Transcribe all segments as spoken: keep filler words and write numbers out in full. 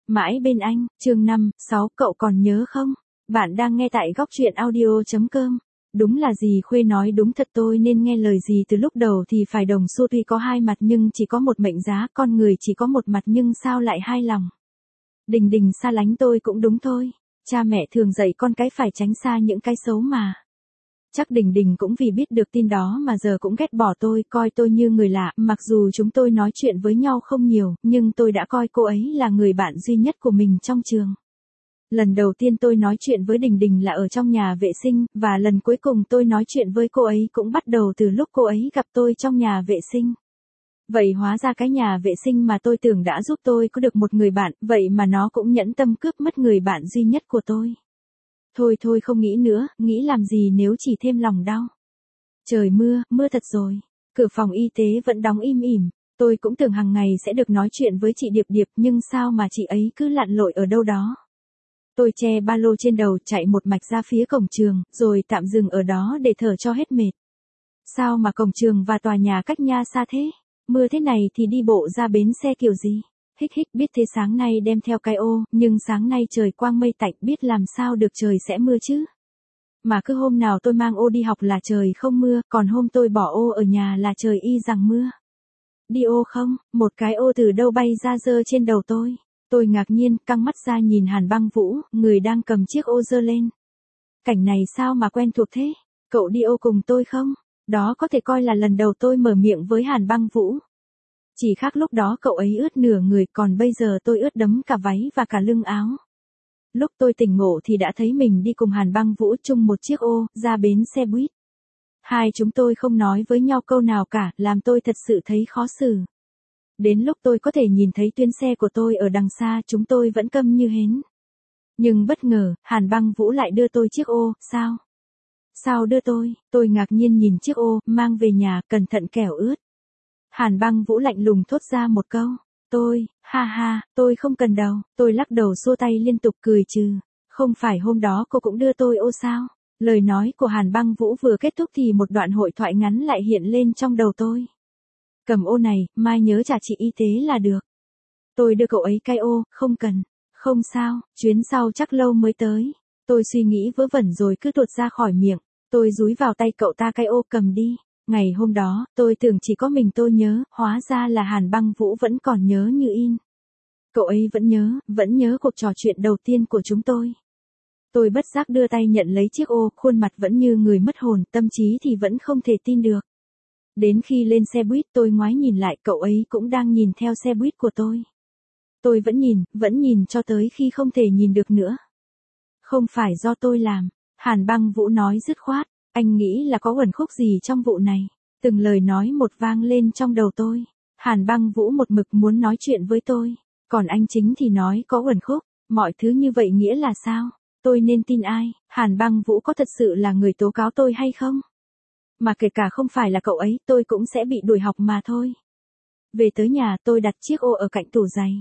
Mãi bên anh, chương năm, sáu, cậu còn nhớ không? Bạn đang nghe tại góc truyện audio.com. Đúng là dì Khuê nói đúng thật, tôi nên nghe lời dì từ lúc đầu thì phải. Đồng xu tuy có hai mặt nhưng chỉ có một mệnh giá, con người chỉ có một mặt nhưng sao lại hai lòng. Đình Đình xa lánh tôi cũng đúng thôi. Cha mẹ thường dạy con cái phải tránh xa những cái xấu mà. Chắc Đình Đình cũng vì biết được tin đó mà giờ cũng ghét bỏ tôi, coi tôi như người lạ. Mặc dù chúng tôi nói chuyện với nhau không nhiều, nhưng tôi đã coi cô ấy là người bạn duy nhất của mình trong trường. Lần đầu tiên tôi nói chuyện với Đình Đình là ở trong nhà vệ sinh, và lần cuối cùng tôi nói chuyện với cô ấy cũng bắt đầu từ lúc cô ấy gặp tôi trong nhà vệ sinh. Vậy hóa ra cái nhà vệ sinh mà tôi tưởng đã giúp tôi có được một người bạn, vậy mà nó cũng nhẫn tâm cướp mất người bạn duy nhất của tôi. Thôi thôi không nghĩ nữa, nghĩ làm gì nếu chỉ thêm lòng đau. Trời mưa, mưa thật rồi. Cửa phòng y tế vẫn đóng im ỉm. Tôi cũng tưởng hàng ngày sẽ được nói chuyện với chị Điệp Điệp, nhưng sao mà chị ấy cứ lặn lội ở đâu đó. Tôi che ba lô trên đầu chạy một mạch ra phía cổng trường, rồi tạm dừng ở đó để thở cho hết mệt. Sao mà cổng trường và tòa nhà cách nhà xa thế? Mưa thế này thì đi bộ ra bến xe kiểu gì? Hích hích, biết thế sáng nay đem theo cái ô, nhưng sáng nay trời quang mây tạnh, biết làm sao được trời sẽ mưa chứ. Mà cứ hôm nào tôi mang ô đi học là trời không mưa, còn hôm tôi bỏ ô ở nhà là trời y rằng mưa. Đi ô không, một cái ô từ đâu bay ra giơ trên đầu tôi. Tôi ngạc nhiên, căng mắt ra nhìn Hàn Băng Vũ, người đang cầm chiếc ô giơ lên. Cảnh này sao mà quen thuộc thế? Cậu đi ô cùng tôi không? Đó có thể coi là lần đầu tôi mở miệng với Hàn Băng Vũ. Chỉ khác lúc đó cậu ấy ướt nửa người, còn bây giờ tôi ướt đẫm cả váy và cả lưng áo. Lúc tôi tỉnh ngộ thì đã thấy mình đi cùng Hàn Băng Vũ chung một chiếc ô, ra bến xe buýt. Hai chúng tôi không nói với nhau câu nào cả, làm tôi thật sự thấy khó xử. Đến lúc tôi có thể nhìn thấy tuyến xe của tôi ở đằng xa, chúng tôi vẫn câm như hến. Nhưng bất ngờ, Hàn Băng Vũ lại đưa tôi chiếc ô. Sao? Sao đưa tôi? Tôi ngạc nhiên nhìn chiếc ô, mang về nhà, cẩn thận kẻo ướt. Hàn Băng Vũ lạnh lùng thốt ra một câu. Tôi, ha ha, tôi không cần đâu. Tôi lắc đầu xua tay liên tục cười trừ. Không phải hôm đó cô cũng đưa tôi ô sao? Lời nói của Hàn Băng Vũ vừa kết thúc thì một đoạn hội thoại ngắn lại hiện lên trong đầu tôi. Cầm ô này, mai nhớ trả chị y tế là được. Tôi đưa cậu ấy cái ô, không cần. Không sao, chuyến sau chắc lâu mới tới. Tôi suy nghĩ vớ vẩn rồi cứ tuột ra khỏi miệng. Tôi dúi vào tay cậu ta cái ô, cầm đi. Ngày hôm đó, tôi tưởng chỉ có mình tôi nhớ, hóa ra là Hàn Băng Vũ vẫn còn nhớ như in. Cậu ấy vẫn nhớ, vẫn nhớ cuộc trò chuyện đầu tiên của chúng tôi. Tôi bất giác đưa tay nhận lấy chiếc ô, khuôn mặt vẫn như người mất hồn, tâm trí thì vẫn không thể tin được. Đến khi lên xe buýt tôi ngoái nhìn lại, cậu ấy cũng đang nhìn theo xe buýt của tôi. Tôi vẫn nhìn, vẫn nhìn cho tới khi không thể nhìn được nữa. Không phải do tôi làm, Hàn Băng Vũ nói dứt khoát. Anh nghĩ là có uẩn khúc gì trong vụ này? Từng lời nói một vang lên trong đầu tôi. Hàn Băng Vũ một mực muốn nói chuyện với tôi. Còn anh chính thì nói có uẩn khúc. Mọi thứ như vậy nghĩa là sao? Tôi nên tin ai? Hàn Băng Vũ có thật sự là người tố cáo tôi hay không? Mà kể cả không phải là cậu ấy, tôi cũng sẽ bị đuổi học mà thôi. Về tới nhà tôi đặt chiếc ô ở cạnh tủ giày.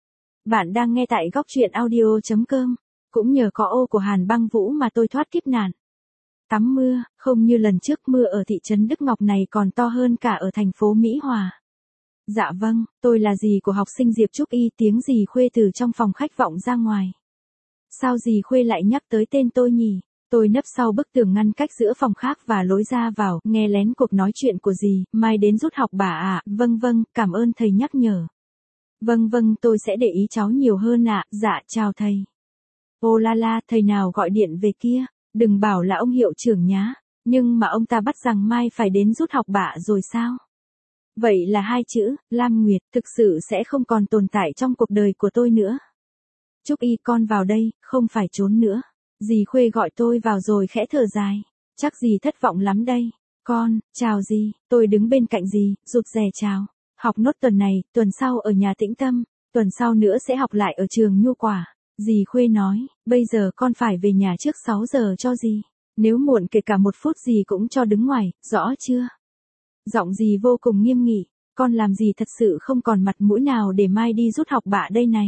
Bạn đang nghe tại góc truyện audio.com. Cũng nhờ có ô của Hàn Băng Vũ mà tôi thoát kiếp nạn. Tắm mưa, không như lần trước, mưa ở thị trấn Đức Ngọc này còn to hơn cả ở thành phố Mỹ Hòa. Dạ vâng, tôi là dì của học sinh Diệp Trúc Y. Tiếng dì Khuê từ trong phòng khách vọng ra ngoài. Sao dì Khuê lại nhắc tới tên tôi nhỉ? Tôi nấp sau bức tường ngăn cách giữa phòng khác và lối ra vào, nghe lén cuộc nói chuyện của dì. Mai đến rút học bà ạ? À? Vâng vâng, cảm ơn thầy nhắc nhở. Vâng vâng, tôi sẽ để ý cháu nhiều hơn ạ. À. Dạ, chào thầy. Ô la la, thầy nào gọi điện về kia? Đừng bảo là ông hiệu trưởng nhá. Nhưng mà ông ta bắt rằng mai phải đến rút học bạ rồi sao? Vậy là hai chữ, Lam Nguyệt, thực sự sẽ không còn tồn tại trong cuộc đời của tôi nữa. Trúc Y, con vào đây, không phải trốn nữa. Dì Khuê gọi tôi vào rồi khẽ thở dài. Chắc dì thất vọng lắm đây. Con, chào dì, tôi đứng bên cạnh dì, rụt rè chào. Học nốt tuần này, tuần sau ở nhà Tĩnh Tâm, tuần sau nữa sẽ học lại ở trường Nhu Quả. Dì Khuê nói, bây giờ con phải về nhà trước sáu giờ cho dì. Nếu muộn kể cả một phút dì cũng cho đứng ngoài, rõ chưa? Giọng dì vô cùng nghiêm nghị, con làm gì thật sự không còn mặt mũi nào để mai đi rút học bạ đây này.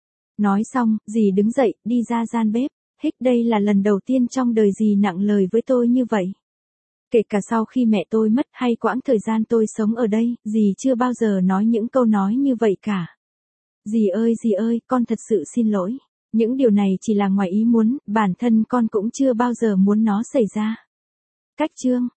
Nói xong, dì đứng dậy, đi ra gian bếp. Hích, đây là lần đầu tiên trong đời dì nặng lời với tôi như vậy. Kể cả sau khi mẹ tôi mất hay quãng thời gian tôi sống ở đây, dì chưa bao giờ nói những câu nói như vậy cả. Dì ơi dì ơi, con thật sự xin lỗi. Những điều này chỉ là ngoài ý muốn, bản thân con cũng chưa bao giờ muốn nó xảy ra. Cách chương